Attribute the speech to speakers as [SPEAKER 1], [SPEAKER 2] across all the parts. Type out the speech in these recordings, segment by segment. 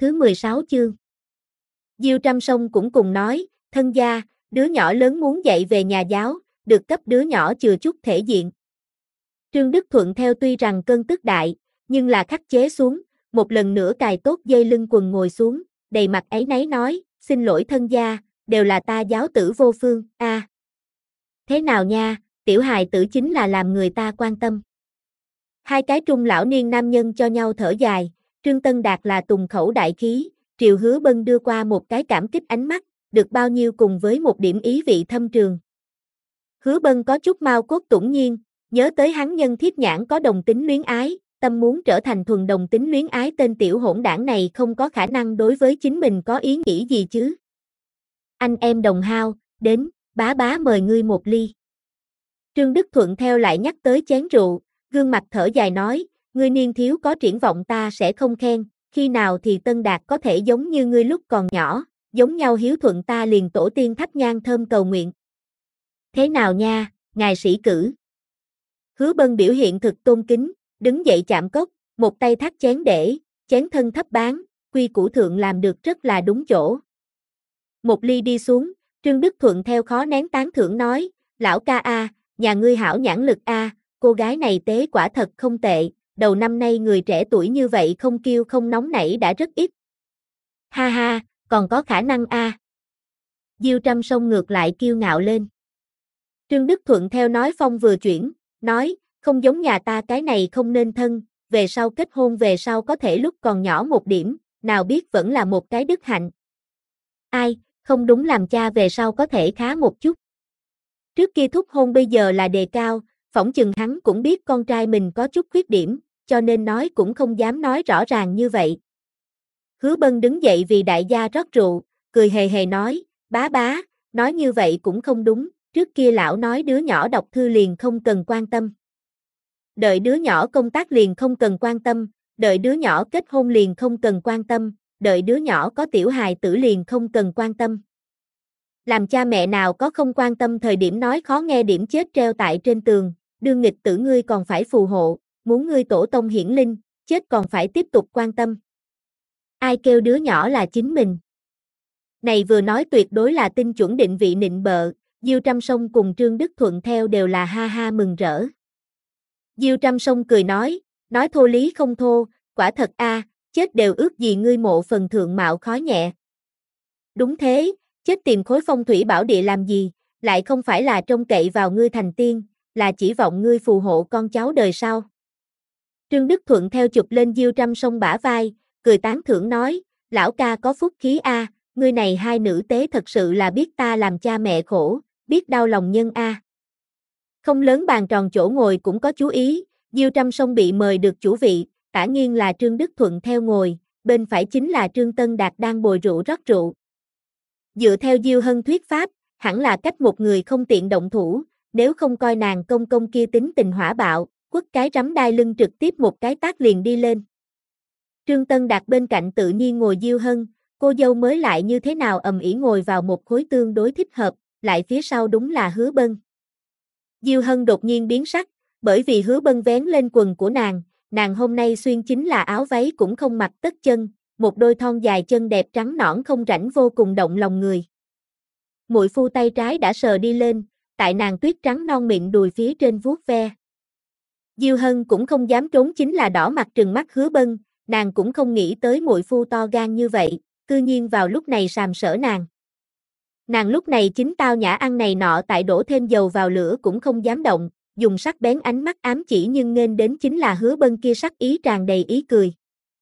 [SPEAKER 1] thứ 16 chương. Diêu Trăm Sông cũng cùng nói, thân gia, đứa nhỏ lớn muốn dạy về nhà giáo, được cấp đứa nhỏ chừa chút thể diện. Trương Đức Thuận theo tuy rằng cơn tức đại, nhưng là khắc chế xuống, một lần nữa cài tốt dây lưng quần ngồi xuống, đầy mặt áy náy nói, xin lỗi thân gia, đều là ta giáo tử vô phương, a. Thế nào nha, tiểu hài tử chính là làm người ta quan tâm. Hai cái trung lão niên nam nhân cho nhau thở dài, Trương Tân Đạt là tùng khẩu đại khí, Triều Hứa Bân đưa qua một cái cảm kích ánh mắt, được bao nhiêu cùng với một điểm ý vị thâm trường. Hứa Bân có chút mau cốt tủng nhiên, nhớ tới hắn nhân thiết nhãn có đồng tính luyến ái, tâm muốn trở thành thuần đồng tính luyến ái tên tiểu hỗn đảng này không có khả năng đối với chính mình có ý nghĩ gì chứ. Anh em đồng hao, đến, bá bá mời ngươi một ly. Trương Đức Thuận theo lại nhắc tới chén rượu, gương mặt thở dài nói, ngươi niên thiếu có triển vọng ta sẽ không khen, khi nào thì Tân Đạt có thể giống như ngươi lúc còn nhỏ, giống nhau hiếu thuận ta liền tổ tiên thắp nhang thơm cầu nguyện. Thế nào nha, ngài sĩ cử. Hứa Bân biểu hiện thực tôn kính, đứng dậy chạm cốc, một tay thắt chén để, chén thân thấp bán, quy củ thượng làm được rất là đúng chỗ. Một ly đi xuống, Trương Đức Thuận theo khó nén tán thưởng nói, lão ca a, nhà ngươi hảo nhãn lực a, cô gái này tế quả thật không tệ, đầu năm nay người trẻ tuổi như vậy không kiêu không nóng nảy đã rất ít. Ha ha, còn có khả năng a. Diêu Trăm Sông ngược lại kiêu ngạo lên. Trương Đức Thuận theo nói phong vừa chuyển, nói, không giống nhà ta cái này không nên thân, về sau kết hôn về sau có thể lúc còn nhỏ một điểm, nào biết vẫn là một cái đức hạnh. Ai, không đúng làm cha về sau có thể khá một chút. Trước kia thúc hôn bây giờ là đề cao, phỏng chừng hắn cũng biết con trai mình có chút khuyết điểm, cho nên nói cũng không dám nói rõ ràng như vậy. Hứa Bân đứng dậy vì đại gia rót rượu, cười hề hề nói, bá bá, nói như vậy cũng không đúng, trước kia lão nói đứa nhỏ đọc thư liền không cần quan tâm. Đợi đứa nhỏ công tác liền không cần quan tâm, đợi đứa nhỏ kết hôn liền không cần quan tâm, đợi đứa nhỏ có tiểu hài tử liền không cần quan tâm. Làm cha mẹ nào có không quan tâm thời điểm nói khó nghe điểm chết treo tại trên tường, đương nghịch tử ngươi còn phải phù hộ, muốn ngươi tổ tông hiển linh, chết còn phải tiếp tục quan tâm. Ai kêu đứa nhỏ là chính mình. Này vừa nói tuyệt đối là tinh chuẩn định vị nịnh bợ, Diêu Trăm Sông cùng Trương Đức Thuận theo đều là ha ha mừng rỡ. Diêu Trăm Sông cười nói thô lý không thô, quả thật a, chết đều ước gì ngươi mộ phần thượng mạo khói nhẹ. Đúng thế, chết tìm khối phong thủy bảo địa làm gì, lại không phải là trông cậy vào ngươi thành tiên, là chỉ vọng ngươi phù hộ con cháu đời sau. Trương Đức Thuận theo chụp lên Diêu Trăm Sông bả vai, cười tán thưởng nói, lão ca có phúc khí a, ngươi này hai nữ tế thật sự là biết ta làm cha mẹ khổ, biết đau lòng nhân a. Không lớn bàn tròn chỗ ngồi cũng có chú ý, Diêu Trăm Sông bị mời được chủ vị, tả nghiêng là Trương Đức Thuận theo ngồi, bên phải chính là Trương Tân Đạt đang bồi rượu rót rượu. Dựa theo Diêu Hân thuyết pháp, hẳn là cách một người không tiện động thủ, nếu không coi nàng công công kia tính tình hỏa bạo, quất cái rắm đai lưng trực tiếp một cái tát liền đi lên. Trương Tân Đạt bên cạnh tự nhiên ngồi Diêu Hân, cô dâu mới lại như thế nào ầm ĩ ngồi vào một khối tương đối thích hợp, lại phía sau đúng là Hứa Bân. Diêu Hân đột nhiên biến sắc, bởi vì Hứa Bân vén lên quần của nàng hôm nay xuyên chính là áo váy cũng không mặc tất chân, một đôi thon dài chân đẹp trắng nõn không rãnh vô cùng động lòng người. Muội phu tay trái đã sờ đi lên, tại nàng tuyết trắng non mịn đùi phía trên vuốt ve. Diêu Hân cũng không dám trốn chính là đỏ mặt trừng mắt Hứa Bân, nàng cũng không nghĩ tới muội phu to gan như vậy, cư nhiên vào lúc này sàm sỡ nàng. Nàng lúc này chính tao nhã ăn này nọ tại đổ thêm dầu vào lửa cũng không dám động, dùng sắc bén ánh mắt ám chỉ nhưng nghênh đến chính là Hứa Bân kia sắc ý tràn đầy ý cười.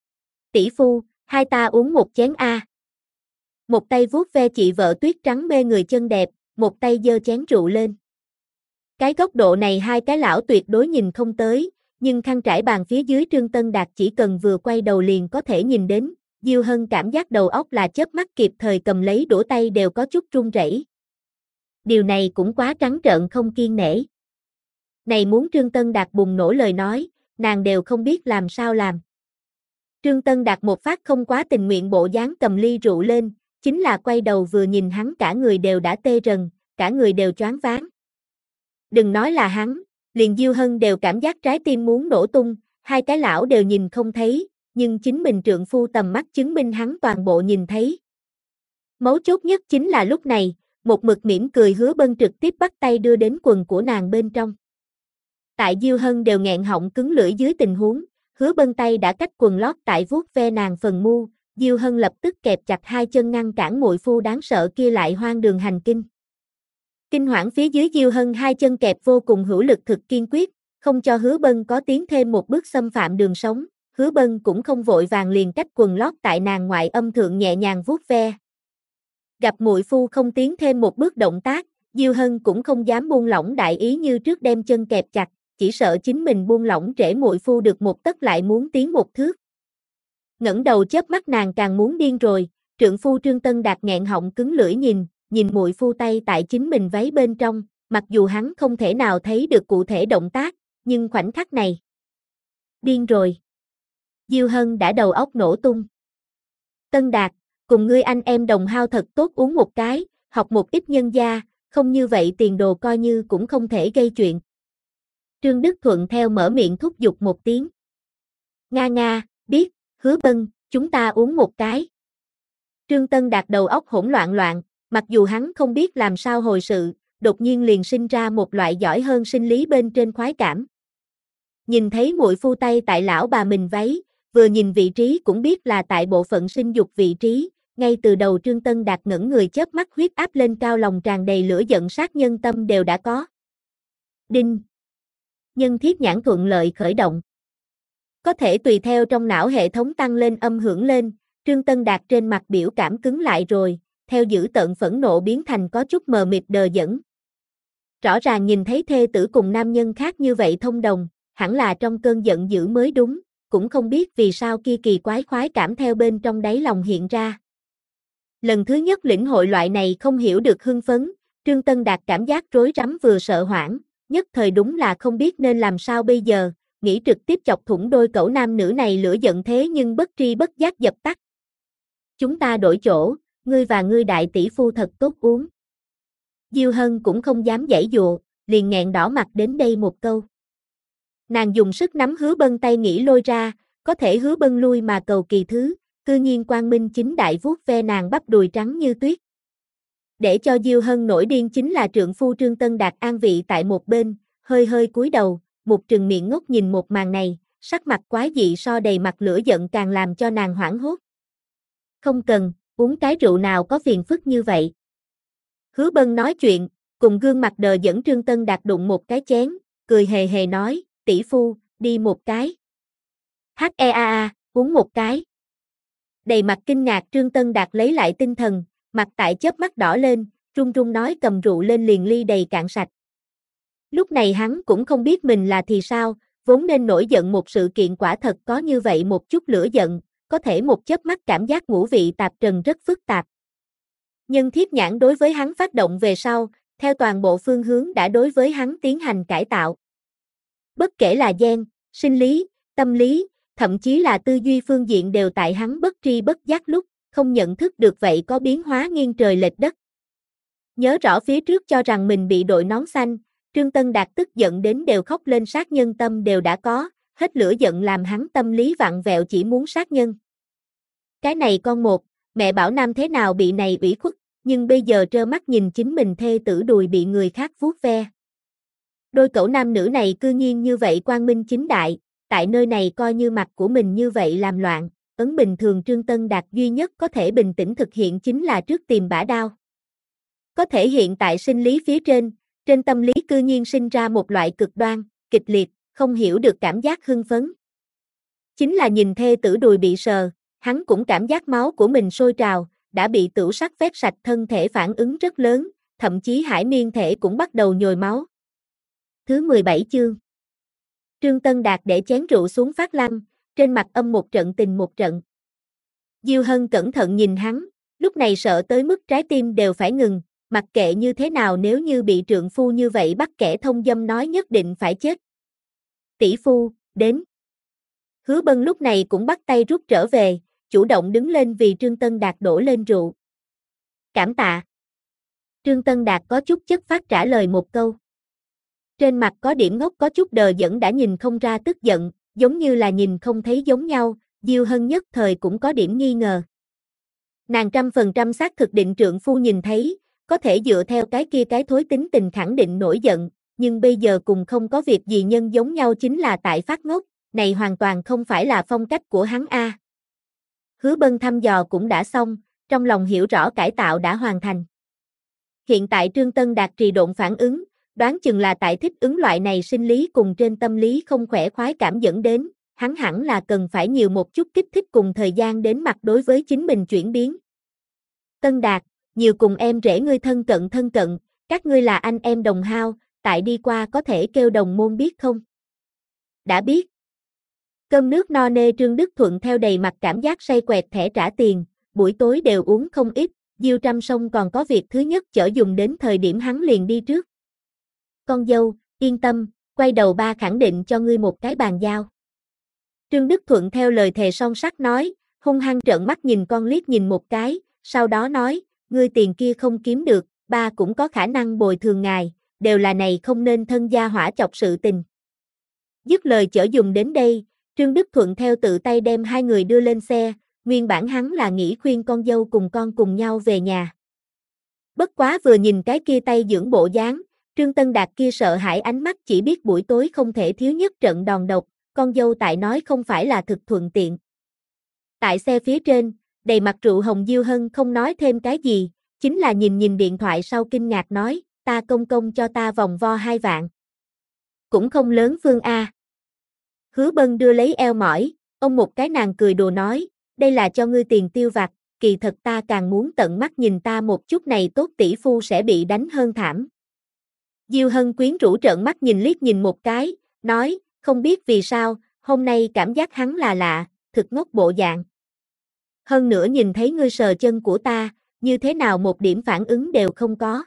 [SPEAKER 1] Tỷ phu, hai ta uống một chén a. Một tay vuốt ve chị vợ tuyết trắng mê người chân đẹp, một tay giơ chén rượu lên. Cái góc độ này hai cái lão tuyệt đối nhìn không tới, nhưng khăn trải bàn phía dưới Trương Tân Đạt chỉ cần vừa quay đầu liền có thể nhìn đến. Diêu Hân cảm giác đầu óc là chớp mắt kịp thời cầm lấy đũa tay đều có chút run rẩy. Điều này cũng quá trắng trợn không kiêng nể. Này muốn Trương Tân Đạt bùng nổ lời nói, nàng đều không biết làm sao làm. Trương Tân Đạt một phát không quá tình nguyện bộ dáng cầm ly rượu lên, chính là quay đầu vừa nhìn hắn cả người đều đã tê rần, cả người đều choáng váng. Đừng nói là hắn, liền Diêu Hân đều cảm giác trái tim muốn nổ tung, hai cái lão đều nhìn không thấy, nhưng chính mình trượng phu tầm mắt chứng minh hắn toàn bộ nhìn thấy. Mấu chốt nhất chính là lúc này, một mực mỉm cười Hứa Bân trực tiếp bắt tay đưa đến quần của nàng bên trong. Tại Diêu Hân đều nghẹn họng cứng lưỡi dưới tình huống, Hứa Bân tay đã cách quần lót tại vuốt ve nàng phần mu, Diêu Hân lập tức kẹp chặt hai chân ngăn cản muội phu đáng sợ kia lại hoang đường hành kinh. Kinh hoảng phía dưới Diêu Hân hai chân kẹp vô cùng hữu lực thực kiên quyết, không cho Hứa Bân có tiến thêm một bước xâm phạm đường sống, Hứa Bân cũng không vội vàng liền cách quần lót tại nàng ngoại âm thượng nhẹ nhàng vuốt ve. Gặp muội phu không tiến thêm một bước động tác, Diêu Hân cũng không dám buông lỏng đại ý như trước đem chân kẹp chặt, chỉ sợ chính mình buông lỏng trễ muội phu được một tấc lại muốn tiến một thước. Ngẩng đầu chớp mắt nàng càng muốn điên rồi, trượng phu Trương Tân Đạt nghẹn họng cứng lưỡi nhìn muội phu tay tại chính mình váy bên trong, mặc dù hắn không thể nào thấy được cụ thể động tác, nhưng khoảnh khắc này. Điên rồi. Diêu Hân đã đầu óc nổ tung. Tân Đạt, cùng ngươi anh em đồng hao thật tốt uống một cái, học một ít nhân gia, không như vậy tiền đồ coi như cũng không thể gây chuyện. Trương Đức Thuận theo mở miệng thúc giục một tiếng. Nga, biết, Hứa Bân, chúng ta uống một cái. Trương Tân Đạt đầu óc hỗn loạn, mặc dù hắn không biết làm sao hồi sự, đột nhiên liền sinh ra một loại giỏi hơn sinh lý bên trên khoái cảm. Nhìn thấy muội phu tay tại lão bà mình váy, vừa nhìn vị trí cũng biết là tại bộ phận sinh dục vị trí, ngay từ đầu Trương Tân Đạt ngẩn người chớp mắt huyết áp lên cao lòng tràn đầy lửa giận sát nhân tâm đều đã có. Đinh. Nhân thiết nhãn thuận lợi khởi động. Có thể tùy theo trong não hệ thống tăng lên âm hưởng lên, Trương Tân Đạt trên mặt biểu cảm cứng lại rồi, theo dữ tợn phẫn nộ biến thành có chút mờ mịt đờ đẫn. Rõ ràng nhìn thấy thê tử cùng nam nhân khác như vậy thông đồng, hẳn là trong cơn giận dữ mới đúng, cũng không biết vì sao kia kỳ quái khoái cảm theo bên trong đáy lòng hiện ra. Lần thứ nhất lĩnh hội loại này không hiểu được hưng phấn, Trương Tân Đạt cảm giác rối rắm vừa sợ hoảng, nhất thời đúng là không biết nên làm sao bây giờ, nghĩ trực tiếp chọc thủng đôi cẩu nam nữ này lửa giận thế nhưng bất tri bất giác dập tắt. Chúng ta đổi chỗ, ngươi và ngươi đại tỷ phu thật tốt uống. Diêu Hân cũng không dám giãy dụa, liền nghẹn đỏ mặt đến đây một câu. Nàng dùng sức nắm Hứa Bân tay nghĩ lôi ra, có thể Hứa Bân lui mà cầu kỳ thứ, cư nhiên quang minh chính đại vuốt ve nàng bắp đùi trắng như tuyết. Để cho Diêu Hân nổi điên chính là trượng phu Trương Tân Đạt an vị tại một bên, hơi cúi đầu, một trừng miệng ngốc nhìn một màn này, sắc mặt quái dị so đầy mặt lửa giận càng làm cho nàng hoảng hốt. Không cần, uống cái rượu nào có phiền phức như vậy. Hứa Bân nói chuyện, cùng gương mặt đờ đẫn Trương Tân Đạt đụng một cái chén, cười hề hề nói, tỷ phu, đi một cái. Uống một cái. Đầy mặt kinh ngạc Trương Tân Đạt lấy lại tinh thần, mặt tại chớp mắt đỏ lên, run run nói cầm rượu lên liền ly đầy cạn sạch. Lúc này hắn cũng không biết mình là thì sao, vốn nên nổi giận một sự kiện quả thật có như vậy một chút lửa giận, có thể một chớp mắt cảm giác ngũ vị tạp trần rất phức tạp. Nhân thiết nhãn đối với hắn phát động về sau, theo toàn bộ phương hướng đã đối với hắn tiến hành cải tạo. Bất kể là gen, sinh lý, tâm lý, thậm chí là tư duy phương diện đều tại hắn bất tri bất giác lúc, không nhận thức được vậy có biến hóa nghiêng trời lệch đất. Nhớ rõ phía trước cho rằng mình bị đội nón xanh, Trương Tân Đạt tức giận đến đều khóc lên sát nhân tâm đều đã có, hết lửa giận làm hắn tâm lý vặn vẹo chỉ muốn sát nhân. Cái này con một, mẹ bảo nam thế nào bị này ủy khuất, nhưng bây giờ trơ mắt nhìn chính mình thê tử đùi bị người khác vuốt ve. Đôi cẩu nam nữ này cư nhiên như vậy quang minh chính đại, tại nơi này coi như mặt của mình như vậy làm loạn, ấn bình thường Trương Tân Đạt duy nhất có thể bình tĩnh thực hiện chính là trước tìm bả đao. Có thể hiện tại sinh lý phía trên tâm lý cư nhiên sinh ra một loại cực đoan, kịch liệt, không hiểu được cảm giác hưng phấn. Chính là nhìn thê tử đùi bị sờ, hắn cũng cảm giác máu của mình sôi trào, đã bị tửu sắc vét sạch thân thể phản ứng rất lớn, thậm chí hải miên thể cũng bắt đầu nhồi máu. Thứ 17 chương. Trương Tân Đạt để chén rượu xuống phát lăng, trên mặt âm một trận tình một trận. Diêu Hân cẩn thận nhìn hắn, lúc này sợ tới mức trái tim đều phải ngừng, mặc kệ như thế nào nếu như bị trượng phu như vậy bắt kẻ thông dâm nói nhất định phải chết. Tỷ phu, đến. Hứa Bân lúc này cũng bắt tay rút trở về, chủ động đứng lên vì Trương Tân Đạt đổ lên rượu. Cảm tạ. Trương Tân Đạt có chút chất phát trả lời một câu. Trên mặt có điểm ngốc có chút đờ đẫn đã nhìn không ra tức giận, giống như là nhìn không thấy giống nhau, Diêu Hân nhất thời cũng có điểm nghi ngờ. Nàng 100% xác thực định trượng phu nhìn thấy, có thể dựa theo cái thối tính tình khẳng định nổi giận, nhưng bây giờ cùng không có việc gì nhân giống nhau chính là tại phát ngốc, này hoàn toàn không phải là phong cách của hắn a. Hứa Bân thăm dò cũng đã xong, trong lòng hiểu rõ cải tạo đã hoàn thành. Hiện tại Trương Tân Đạt trì độn phản ứng, đoán chừng là tại thích ứng loại này sinh lý cùng trên tâm lý không khỏe khoái cảm dẫn đến, hắn hẳn là cần phải nhiều một chút kích thích cùng thời gian đến mặt đối với chính mình chuyển biến. Tân Đạt, nhiều cùng em rể ngươi thân cận, các ngươi là anh em đồng hao, tại đi qua có thể kêu đồng môn biết không? Đã biết. Cơm nước no nê Trương Đức Thuận theo đầy mặt cảm giác say quẹt thẻ trả tiền, buổi tối đều uống không ít, Diêu Trăm Sông còn có việc thứ nhất chở dùng đến thời điểm hắn liền đi trước. Con dâu, yên tâm, quay đầu ba khẳng định cho ngươi một cái bàn giao. Trương Đức Thuận theo lời thề son sắt nói, hung hăng trợn mắt nhìn con liếc nhìn một cái, sau đó nói, ngươi tiền kia không kiếm được, ba cũng có khả năng bồi thường ngài, đều là này không nên thân gia hỏa chọc sự tình. Dứt lời chở dùng đến đây, Trương Đức Thuận theo tự tay đem hai người đưa lên xe, nguyên bản hắn là nghĩ khuyên con dâu cùng con cùng nhau về nhà. Bất quá vừa nhìn cái kia tay dưỡng bộ dáng, Trương Tân Đạt kia sợ hãi ánh mắt chỉ biết buổi tối không thể thiếu nhất trận đòn độc, con dâu tại nói không phải là thực thuận tiện. Tại xe phía trên, đầy mặt rượu hồng Diêu Hân không nói thêm cái gì, chính là nhìn điện thoại sau kinh ngạc nói, ta công công cho ta vòng vo 2 vạn. Cũng không lớn Phương A. Hứa Bân đưa lấy eo mỏi, ông một cái nàng cười đùa nói, đây là cho ngươi tiền tiêu vặt, kỳ thật ta càng muốn tận mắt nhìn ta một chút này tốt tỷ phu sẽ bị đánh hơn thảm. Diêu Hân quyến rũ trợn mắt nhìn liếc nhìn một cái, nói, không biết vì sao, hôm nay cảm giác hắn là lạ, thực ngốc bộ dạng. Hơn nữa nhìn thấy ngươi sờ chân của ta, như thế nào một điểm phản ứng đều không có.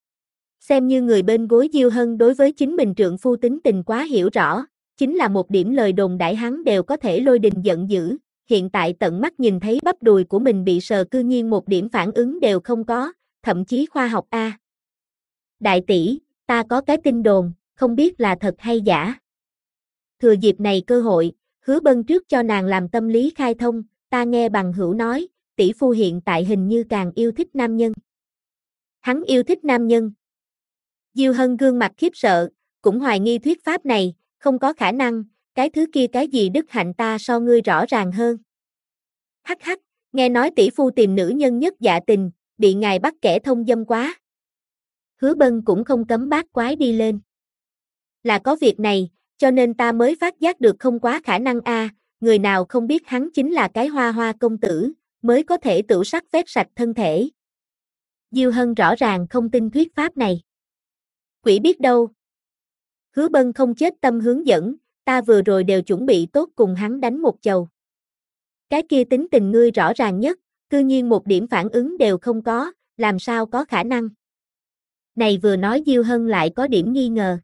[SPEAKER 1] Xem như người bên gối Diêu Hân đối với chính mình trượng phu tính tình quá hiểu rõ, chính là một điểm lời đồn đại hắn đều có thể lôi đình giận dữ, hiện tại tận mắt nhìn thấy bắp đùi của mình bị sờ cư nhiên một điểm phản ứng đều không có, thậm chí khoa học A. Đại tỷ, ta có cái tin đồn, không biết là thật hay giả. Thừa dịp này cơ hội, Hứa Bân trước cho nàng làm tâm lý khai thông, ta nghe bằng hữu nói, tỷ phu hiện tại hình như càng yêu thích nam nhân. Hắn yêu thích nam nhân. Diêu Hân gương mặt khiếp sợ, cũng hoài nghi thuyết pháp này, không có khả năng, cái thứ kia cái gì đức hạnh ta so ngươi rõ ràng hơn. Hắc hắc, nghe nói tỷ phu tìm nữ nhân nhất dạ tình, bị ngài bắt kẻ thông dâm quá. Hứa Bân cũng không cấm bát quái đi lên. Là có việc này, cho nên ta mới phát giác được không quá khả năng a, người nào không biết hắn chính là cái hoa hoa công tử, mới có thể tửu sắc phép sạch thân thể. Diêu Hân rõ ràng không tin thuyết pháp này. Quỷ biết đâu. Hứa Bân không chết tâm hướng dẫn, ta vừa rồi đều chuẩn bị tốt cùng hắn đánh một chầu. Cái kia tính tình ngươi rõ ràng nhất, cư nhiên một điểm phản ứng đều không có, làm sao có khả năng. Này vừa nói Diêu Hân lại có điểm nghi ngờ.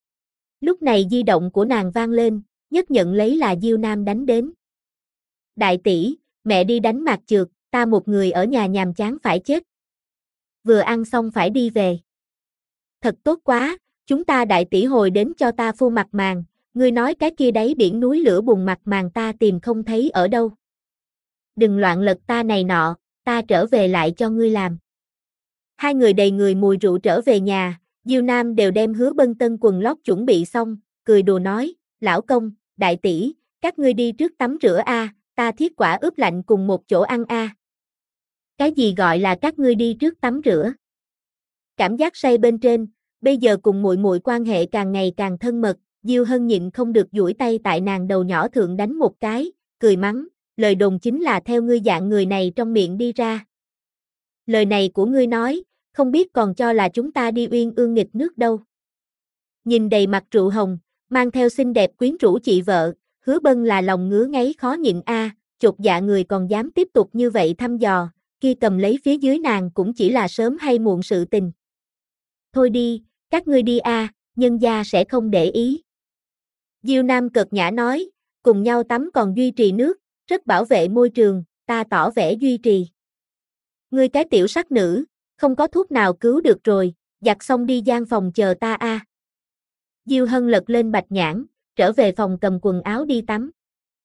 [SPEAKER 1] Lúc này di động của nàng vang lên, nhất nhận lấy là Diêu Nam đánh đến. Đại tỷ, mẹ đi đánh mạc chược, ta một người ở nhà nhàm chán phải chết. Vừa ăn xong phải đi về. Thật tốt quá, chúng ta đại tỷ hồi đến cho ta phô mặt màng, ngươi nói cái kia đáy biển núi lửa bùn mặt màng ta tìm không thấy ở đâu. Đừng loạn lật ta này nọ, ta trở về lại cho ngươi làm. Hai người đầy người mùi rượu trở về nhà, Diêu Nam đều đem Hứa Bân tân quần lót chuẩn bị xong, cười đùa nói, lão công, đại tỷ, các ngươi đi trước tắm rửa a, ta thiết quả ướp lạnh cùng một chỗ ăn a. Cái gì gọi là các ngươi đi trước tắm rửa? Cảm giác say bên trên, bây giờ cùng muội muội quan hệ càng ngày càng thân mật, Diêu Hân nhịn không được duỗi tay tại nàng đầu nhỏ thượng đánh một cái, cười mắng, lời đồn chính là theo ngươi dạng người này trong miệng đi ra. Lời này của ngươi nói, không biết còn cho là chúng ta đi uyên ương nghịch nước đâu. Nhìn đầy mặt rượu hồng, mang theo xinh đẹp quyến rũ chị vợ, Hứa Bân là lòng ngứa ngáy khó nhịn a, chột dạ người còn dám tiếp tục như vậy thăm dò, kia cầm lấy phía dưới nàng cũng chỉ là sớm hay muộn sự tình. Thôi đi, các ngươi đi a, nhân gia sẽ không để ý. Diêu Nam cợt nhã nói, cùng nhau tắm còn duy trì nước, rất bảo vệ môi trường, ta tỏ vẻ duy trì. Ngươi cái tiểu sắc nữ, không có thuốc nào cứu được rồi, giặt xong đi gian phòng chờ ta a. Diêu Hân lật lên bạch nhãn, trở về phòng cầm quần áo đi tắm.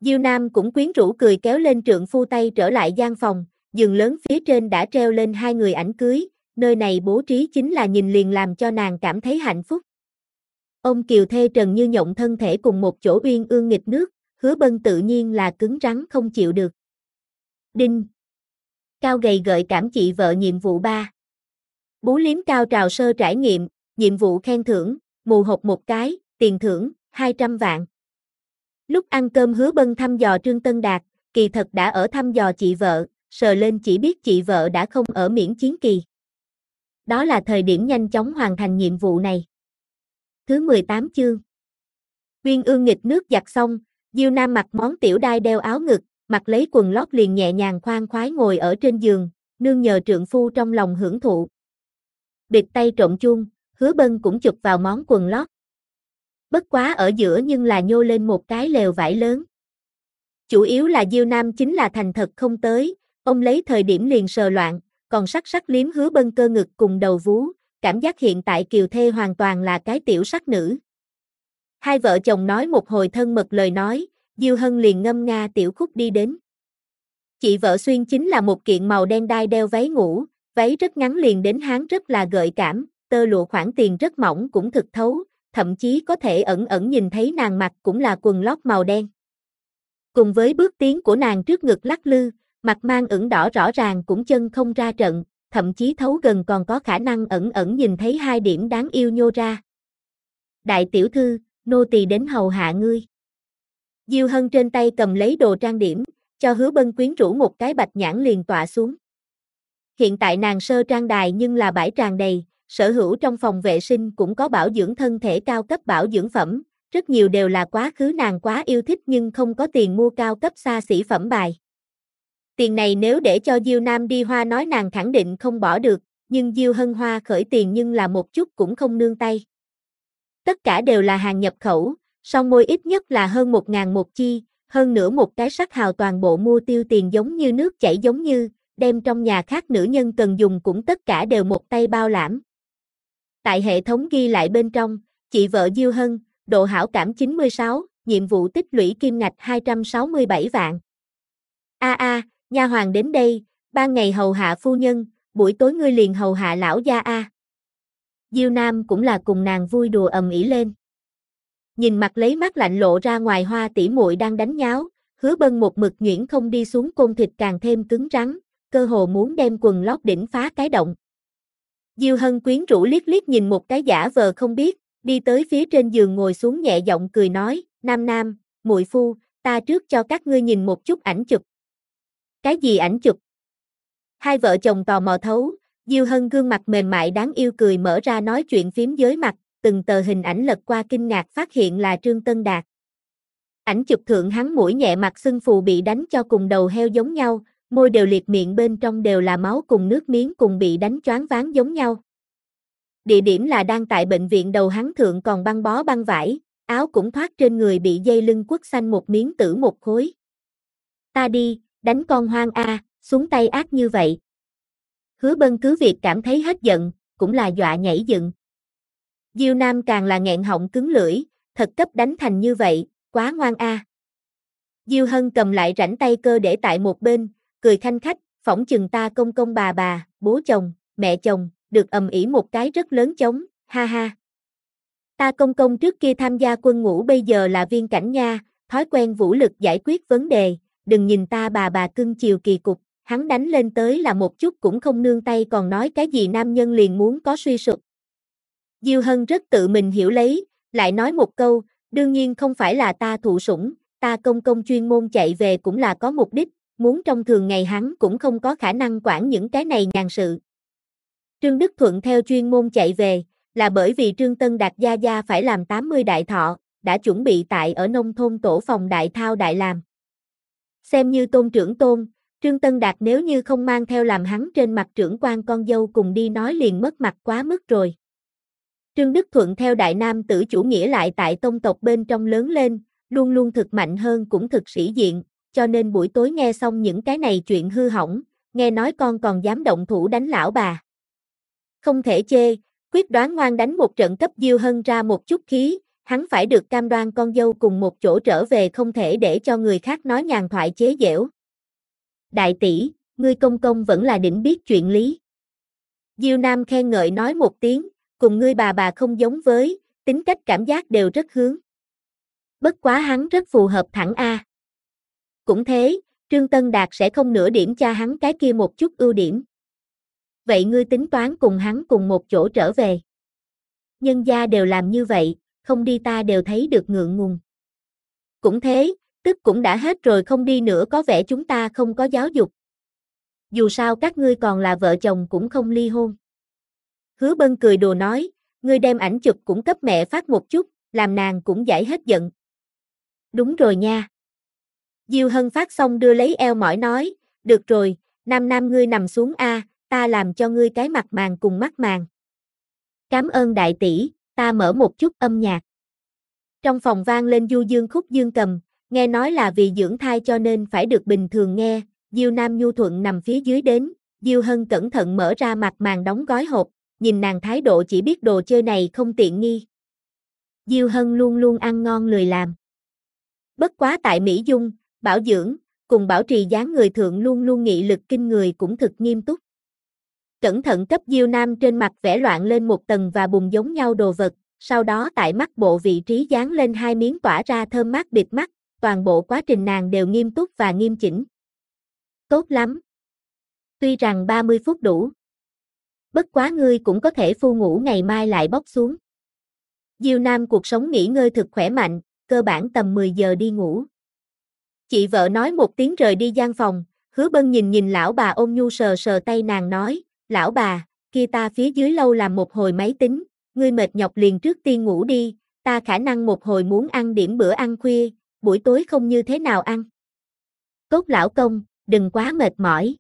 [SPEAKER 1] Diêu Nam cũng quyến rũ cười kéo lên trượng phu tay trở lại gian phòng, giường lớn phía trên đã treo lên hai người ảnh cưới, nơi này bố trí chính là nhìn liền làm cho nàng cảm thấy hạnh phúc. Ông kiều thê trần như nhộng thân thể cùng một chỗ uyên ương nghịch nước, Hứa Bân tự nhiên là cứng rắn không chịu được. Đinh. Cao gầy gợi cảm chị vợ nhiệm vụ 3. Bú liếm cao trào sơ trải nghiệm, nhiệm vụ khen thưởng, mù hộp một cái, tiền thưởng, 200 vạn. Lúc ăn cơm Hứa Bân thăm dò Trương Tân Đạt, kỳ thật đã ở thăm dò chị vợ, sờ lên chỉ biết chị vợ đã không ở miễn chiến kỳ. Đó là thời điểm nhanh chóng hoàn thành nhiệm vụ này. Thứ 18 chương. Uyên ương nghịch nước giặt xong, Diêu Nam mặc món tiểu đai đeo áo ngực, mặc lấy quần lót liền nhẹ nhàng khoan khoái ngồi ở trên giường, nương nhờ trượng phu trong lòng hưởng thụ. Bịt tay trộn chuông, Hứa Bân cũng chụp vào món quần lót. Bất quá ở giữa nhưng là nhô lên một cái lều vải lớn. Chủ yếu là Diêu Nam chính là thành thật không tới, ông lấy thời điểm liền sờ loạn, còn sắc sắc liếm Hứa Bân cơ ngực cùng đầu vú, cảm giác hiện tại kiều thê hoàn toàn là cái tiểu sắc nữ. Hai vợ chồng nói một hồi thân mật lời nói, Diêu Hân liền ngâm nga tiểu khúc đi đến. Chị vợ xuyên chính là một kiện màu đen đai đeo váy ngủ, váy rất ngắn liền đến háng rất là gợi cảm, tơ lụa khoản tiền rất mỏng cũng thực thấu, thậm chí có thể ẩn ẩn nhìn thấy nàng mặc cũng là quần lót màu đen. Cùng với bước tiến của nàng trước ngực lắc lư, mặt mang ửng đỏ rõ ràng cũng chân không ra trận, thậm chí thấu gần còn có khả năng ẩn ẩn nhìn thấy hai điểm đáng yêu nhô ra. Đại tiểu thư, nô tỳ đến hầu hạ ngươi. Diêu Hân trên tay cầm lấy đồ trang điểm, cho Hứa Bân quyến rũ một cái bạch nhãn liền tọa xuống. Hiện tại nàng sơ trang đài nhưng là bãi tràn đầy, sở hữu trong phòng vệ sinh cũng có bảo dưỡng thân thể cao cấp bảo dưỡng phẩm, rất nhiều đều là quá khứ nàng quá yêu thích nhưng không có tiền mua cao cấp xa xỉ phẩm bài. Tiền này nếu để cho Diêu Nam đi hoa nói nàng khẳng định không bỏ được, nhưng Diêu Hân hoa khởi tiền nhưng là một chút cũng không nương tay. Tất cả đều là hàng nhập khẩu, son môi ít nhất là hơn 1.000 một chi, hơn nữa một cái sắc hào toàn bộ mua tiêu tiền giống như nước chảy giống như, đem trong nhà khác nữ nhân cần dùng cũng tất cả đều một tay bao lãm. Tại hệ thống ghi lại bên trong, chị vợ Diêu Hân, độ hảo cảm 96, nhiệm vụ tích lũy kim ngạch 267 vạn. Nha hoàn đến đây, ban ngày hầu hạ phu nhân, buổi tối ngươi liền hầu hạ lão gia a. Diêu Nam cũng là cùng nàng vui đùa ầm ĩ lên. Nhìn mặt lấy mắt lạnh lộ ra ngoài hoa tỷ muội đang đánh nháo, Hứa Bân một mực nhuyễn không đi xuống côn thịt càng thêm cứng rắn, cơ hồ muốn đem quần lót đỉnh phá cái động. Diêu Hân quyến rũ liếc liếc nhìn một cái giả vờ không biết, đi tới phía trên giường ngồi xuống nhẹ giọng cười nói, Nam, muội phu, ta trước cho các ngươi nhìn một chút ảnh chụp. Cái gì ảnh chụp? Hai vợ chồng tò mò thấu, Diêu Hân gương mặt mềm mại đáng yêu cười mở ra nói chuyện phím dưới mặt, từng tờ hình ảnh lật qua kinh ngạc phát hiện là Trương Tân Đạt. Ảnh chụp thượng hắn mũi nhẹ mặt sưng phù bị đánh cho cùng đầu heo giống nhau, môi đều liệt miệng bên trong đều là máu cùng nước miếng cùng bị đánh choáng váng giống nhau. Địa điểm là đang tại bệnh viện đầu hắn thượng còn băng bó băng vải, áo cũng thoát trên người bị dây lưng quất xanh một miếng tử một khối. Ta đi, đánh con hoang a, xuống tay ác như vậy. Hứa Bân cứ việc cảm thấy hết giận, cũng là dọa nhảy dựng. Diêu Nam càng là nghẹn họng cứng lưỡi, thật cấp đánh thành như vậy, quá ngoan a. Diêu Hân cầm lại rảnh tay cơ để tại một bên, cười khanh khách, phỏng chừng ta công công bà, bố chồng, mẹ chồng, được ầm ĩ một cái rất lớn chống, ha ha. Ta công công trước kia tham gia quân ngũ bây giờ là viên cảnh nha, thói quen vũ lực giải quyết vấn đề, đừng nhìn ta bà cưng chiều kỳ cục, hắn đánh lên tới là một chút cũng không nương tay còn nói cái gì nam nhân liền muốn có suy sụp. Diêu Hân rất tự mình hiểu lấy, lại nói một câu, đương nhiên không phải là ta thụ sủng, ta công công chuyên môn chạy về cũng là có mục đích, muốn trong thường ngày hắn cũng không có khả năng quản những cái này nhàn sự. Trương Đức Thuận theo chuyên môn chạy về, là bởi vì Trương Tân Đạt gia phải làm 80 đại thọ, đã chuẩn bị tại ở nông thôn tổ phòng đại thao đại làm. Xem như tôn trưởng tôn, Trương Tân Đạt nếu như không mang theo làm hắn trên mặt trưởng quan con dâu cùng đi nói liền mất mặt quá mức rồi. Trương Đức Thuận theo đại nam tử chủ nghĩa lại tại tông tộc bên trong lớn lên, luôn luôn thực mạnh hơn cũng thực sĩ diện, cho nên buổi tối nghe xong những cái này chuyện hư hỏng, nghe nói con còn dám động thủ đánh lão bà. Không thể chê, quyết đoán ngoan đánh một trận cấp Diêu Hân ra một chút khí, hắn phải được cam đoan con dâu cùng một chỗ trở về, không thể để cho người khác nói nhàn thoại chế giễu. Đại tỷ, ngươi công công vẫn là đỉnh biết chuyện lý. Diêu Nam khen ngợi nói một tiếng, cùng ngươi bà không giống với, tính cách cảm giác đều rất hướng. Bất quá hắn rất phù hợp thẳng A. Cũng thế, Trương Tân Đạt sẽ không nửa điểm cha hắn cái kia một chút ưu điểm. Vậy ngươi tính toán cùng hắn cùng một chỗ trở về? Nhân gia đều làm như vậy, không đi ta đều thấy được ngượng ngùng. Cũng thế, tức cũng đã hết rồi, không đi nữa có vẻ chúng ta không có giáo dục. Dù sao các ngươi còn là vợ chồng cũng không ly hôn. Hứa Bân cười đùa nói, ngươi đem ảnh chụp cũng cấp mẹ phát một chút, làm nàng cũng giải hết giận. Đúng rồi nha. Diêu Hân phát xong đưa lấy eo mỏi nói, được rồi, Nam Nam ngươi nằm xuống a, ta làm cho ngươi cái mặt màng cùng mắt màng. Cảm ơn đại tỷ, ta mở một chút âm nhạc. Trong phòng vang lên du dương khúc dương cầm, nghe nói là vì dưỡng thai cho nên phải được bình thường nghe, Diêu Nam nhu thuận nằm phía dưới đến, Diêu Hân cẩn thận mở ra mặt màng đóng gói hộp, nhìn nàng thái độ chỉ biết đồ chơi này không tiện nghi. Diêu Hân luôn luôn ăn ngon lười làm. Bất quá tại Mỹ Dung, bảo dưỡng, cùng bảo trì dáng người thượng luôn luôn nghị lực kinh người cũng thực nghiêm túc. Cẩn thận cấp Diêu Nam trên mặt vẽ loạn lên một tầng và bùn giống nhau đồ vật, sau đó tại mắt bộ vị trí dán lên 2 miếng tỏa ra thơm mát bịt mắt, toàn bộ quá trình nàng đều nghiêm túc và nghiêm chỉnh. Tốt lắm. Tuy rằng 30 phút đủ. Bất quá ngươi cũng có thể phu ngủ ngày mai lại bóc xuống. Diêu Nam cuộc sống nghỉ ngơi thực khỏe mạnh, cơ bản tầm 10 giờ đi ngủ. Chị vợ nói một tiếng rời đi gian phòng, Hứa Bân nhìn lão bà ôn nhu sờ sờ tay nàng nói, lão bà, kia ta phía dưới lâu làm một hồi máy tính, ngươi mệt nhọc liền trước tiên ngủ đi, ta khả năng một hồi muốn ăn điểm bữa ăn khuya, buổi tối không như thế nào ăn. Tốt lão công, đừng quá mệt mỏi.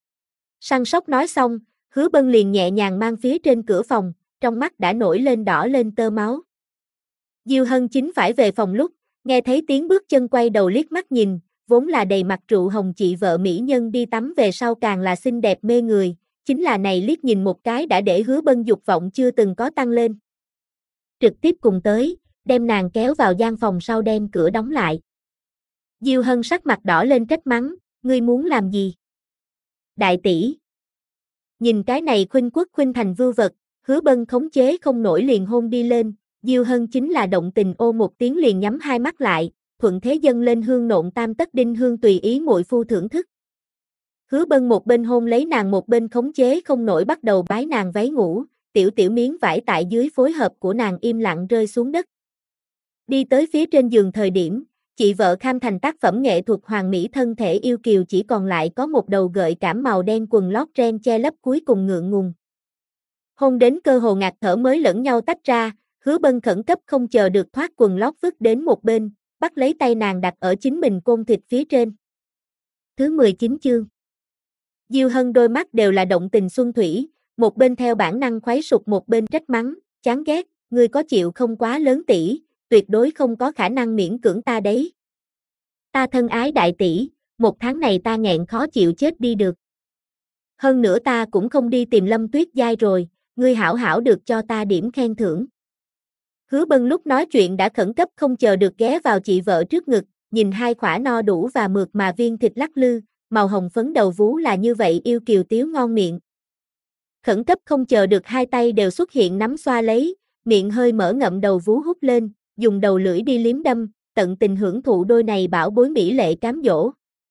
[SPEAKER 1] Săn sóc nói xong, Hứa Bân liền nhẹ nhàng mang phía trên cửa phòng, trong mắt đã nổi lên đỏ lên tơ máu. Diêu Hân chính phải về phòng lúc, nghe thấy tiếng bước chân quay đầu liếc mắt nhìn, vốn là đầy mặt rượu hồng chị vợ mỹ nhân đi tắm về sau càng là xinh đẹp mê người, chính là này liếc nhìn một cái đã để Hứa Bân dục vọng chưa từng có tăng lên. Trực tiếp cùng tới, đem nàng kéo vào gian phòng sau đem cửa đóng lại. Diêu Hân sắc mặt đỏ lên trách mắng, ngươi muốn làm gì? Đại tỷ. Nhìn cái này khuynh quốc khuynh thành vưu vật, Hứa Bân khống chế không nổi liền hôn đi lên, Diêu Hân chính là động tình ô một tiếng liền nhắm hai mắt lại, thuận thế dâng lên hương nộn tam tất đinh hương tùy ý muội phu thưởng thức. Hứa Bân một bên hôn lấy nàng một bên khống chế không nổi bắt đầu bái nàng váy ngủ, tiểu tiểu miếng vải tại dưới phối hợp của nàng im lặng rơi xuống đất. Đi tới phía trên giường thời điểm, chị vợ kham thành tác phẩm nghệ thuật hoàn mỹ thân thể yêu kiều chỉ còn lại có một đầu gợi cảm màu đen quần lót ren che lấp cuối cùng ngượng ngùng. Hôn đến cơ hồ ngạt thở mới lẫn nhau tách ra, Hứa Bân khẩn cấp không chờ được thoát quần lót vứt đến một bên, bắt lấy tay nàng đặt ở chính mình côn thịt phía trên. Thứ 19 chương. Diêu Hân đôi mắt đều là động tình xuân thủy, một bên theo bản năng khoái sụt một bên trách mắng, chán ghét, ngươi có chịu không quá lớn tỷ, tuyệt đối không có khả năng miễn cưỡng ta đấy. Ta thân ái đại tỷ, một tháng này ta nghẹn khó chịu chết đi được. Hơn nữa ta cũng không đi tìm Lâm Tuyết Giai rồi, ngươi hảo hảo được cho ta điểm khen thưởng. Hứa Bân lúc nói chuyện đã khẩn cấp không chờ được ghé vào chị vợ trước ngực, nhìn hai khỏa no đủ và mượt mà viên thịt lắc lư, màu hồng phấn đầu vú là như vậy yêu kiều tiếu ngon miệng. Khẩn cấp không chờ được hai tay đều xuất hiện nắm xoa lấy, miệng hơi mở ngậm đầu vú hút lên, dùng đầu lưỡi đi liếm đâm, tận tình hưởng thụ đôi này bảo bối mỹ lệ cám dỗ.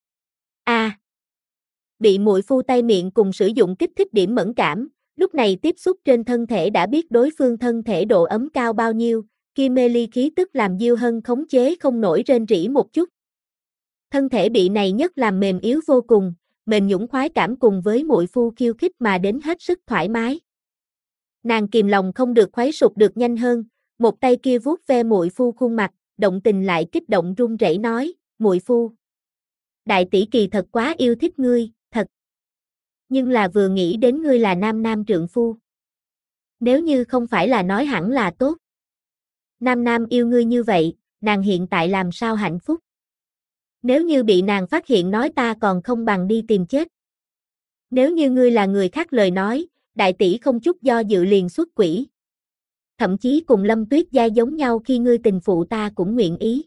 [SPEAKER 1] Bị muội phu tay miệng cùng sử dụng kích thích điểm mẫn cảm, lúc này tiếp xúc trên thân thể đã biết đối phương thân thể độ ấm cao bao nhiêu, kia mê ly khí tức làm Diêu Hân khống chế không nổi rên rỉ một chút. Thân thể bị này nhất làm mềm yếu vô cùng, mềm nhũn khoái cảm cùng với muội phu khiêu khích mà đến hết sức thoải mái. Nàng kìm lòng không được khoái sụp được nhanh hơn, một tay kia vuốt ve muội phu khuôn mặt, động tình lại kích động run rẩy nói, muội phu. Đại tỷ kỳ thật quá yêu thích ngươi, thật. Nhưng là vừa nghĩ đến ngươi là nam nam trượng phu. Nếu như không phải là nói hẳn là tốt. Nam nam yêu ngươi như vậy, nàng hiện tại làm sao hạnh phúc. Nếu như bị nàng phát hiện nói ta còn không bằng đi tìm chết. Nếu như ngươi là người khác lời nói, đại tỷ không chút do dự liền xuất quỷ. Thậm chí cùng Lâm Tuyết Giai giống nhau khi ngươi tình phụ ta cũng nguyện ý.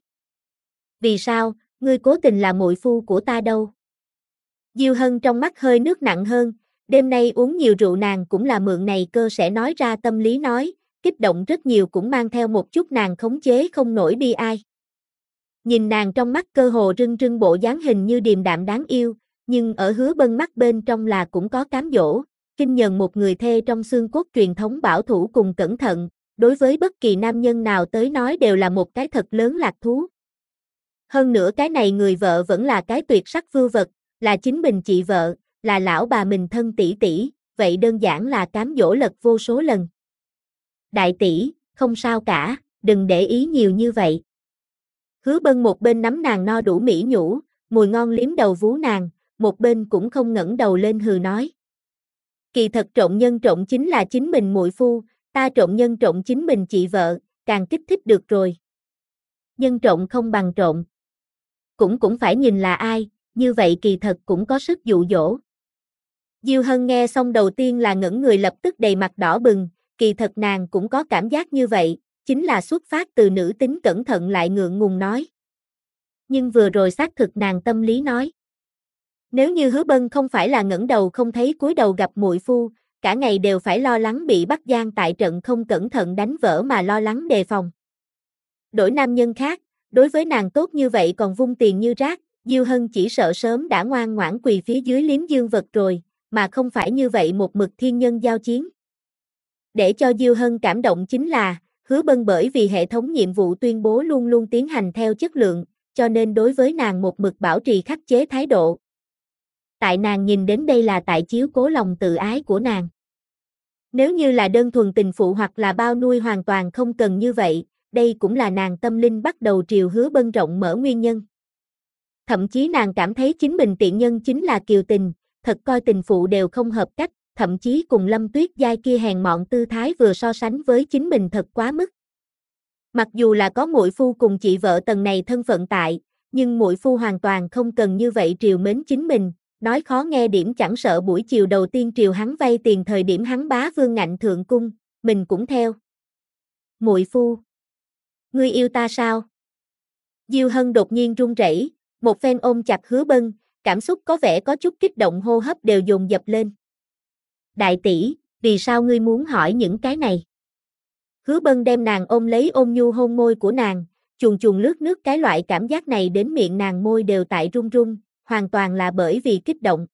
[SPEAKER 1] Vì sao, ngươi cố tình là muội phu của ta đâu? Diêu Hân trong mắt hơi nước nặng hơn, đêm nay uống nhiều rượu nàng cũng là mượn này cơ sẽ nói ra tâm lý nói, kích động rất nhiều cũng mang theo một chút nàng khống chế không nổi bi ai. Nhìn nàng trong mắt cơ hồ rưng rưng bộ dáng hình như điềm đạm đáng yêu, nhưng ở Hứa Bân mắt bên trong là cũng có cám dỗ, kinh nhờn một người thê trong xương cốt truyền thống bảo thủ cùng cẩn thận, đối với bất kỳ nam nhân nào tới nói đều là một cái thật lớn lạc thú. Hơn nữa cái này người vợ vẫn là cái tuyệt sắc vưu vật, là chính mình chị vợ, là lão bà mình thân tỷ tỷ, vậy đơn giản là cám dỗ lật vô số lần. Đại tỷ, không sao cả, đừng để ý nhiều như vậy. Hứa Bân một bên nắm nàng no đủ mỹ nhũ, mùi ngon liếm đầu vú nàng, một bên cũng không ngẩng đầu lên hừ nói. Kỳ thật trộn nhân trộn chính là chính mình muội phu, ta trộn nhân trộn chính mình chị vợ, càng kích thích được rồi. Nhân trộn không bằng trộn. Cũng phải nhìn là ai, như vậy kỳ thật cũng có sức dụ dỗ. Diêu Hân nghe xong đầu tiên là ngẩn người lập tức đầy mặt đỏ bừng, kỳ thật nàng cũng có cảm giác như vậy, chính là xuất phát từ nữ tính cẩn thận lại ngượng ngùng nói. Nhưng vừa rồi xác thực nàng tâm lý nói. Nếu như Hứa Bân không phải là ngẩng đầu không thấy cúi đầu gặp muội phu, cả ngày đều phải lo lắng bị bắt gian tại trận không cẩn thận đánh vỡ mà lo lắng đề phòng. Đổi nam nhân khác, đối với nàng tốt như vậy còn vung tiền như rác, Diêu Hân chỉ sợ sớm đã ngoan ngoãn quỳ phía dưới liếm dương vật rồi, mà không phải như vậy một mực thiên nhân giao chiến. Để cho Diêu Hân cảm động chính là, Hứa Bân bởi vì hệ thống nhiệm vụ tuyên bố luôn luôn tiến hành theo chất lượng, cho nên đối với nàng một mực bảo trì khắc chế thái độ. Tại nàng nhìn đến đây là tại chiếu cố lòng tự ái của nàng. Nếu như là đơn thuần tình phụ hoặc là bao nuôi hoàn toàn không cần như vậy, đây cũng là nàng tâm linh bắt đầu triều Hứa Bân rộng mở nguyên nhân. Thậm chí nàng cảm thấy chính mình tiện nhân chính là kiều tình, thật coi tình phụ đều không hợp cách, thậm chí cùng Lâm Tuyết Giai kia hèn mọn tư thái vừa so sánh với chính mình thật quá mức. Mặc dù là có muội phu cùng chị vợ tầng này thân phận tại, nhưng muội phu hoàn toàn không cần như vậy triều mến chính mình, nói khó nghe điểm chẳng sợ buổi chiều đầu tiên triều hắn vay tiền thời điểm hắn bá vương ngạnh thượng cung, mình cũng theo. Muội phu, ngươi yêu ta sao? Diêu Hân đột nhiên run rẩy, một phen ôm chặt Hứa Bân, cảm xúc có vẻ có chút kích động hô hấp đều dồn dập lên. Đại tỷ, vì sao ngươi muốn hỏi những cái này? Hứa Bân đem nàng ôm lấy ôm nhu hôn môi của nàng, chuồn chuồn lướt nước cái loại cảm giác này đến miệng nàng môi đều tại run run, hoàn toàn là bởi vì kích động.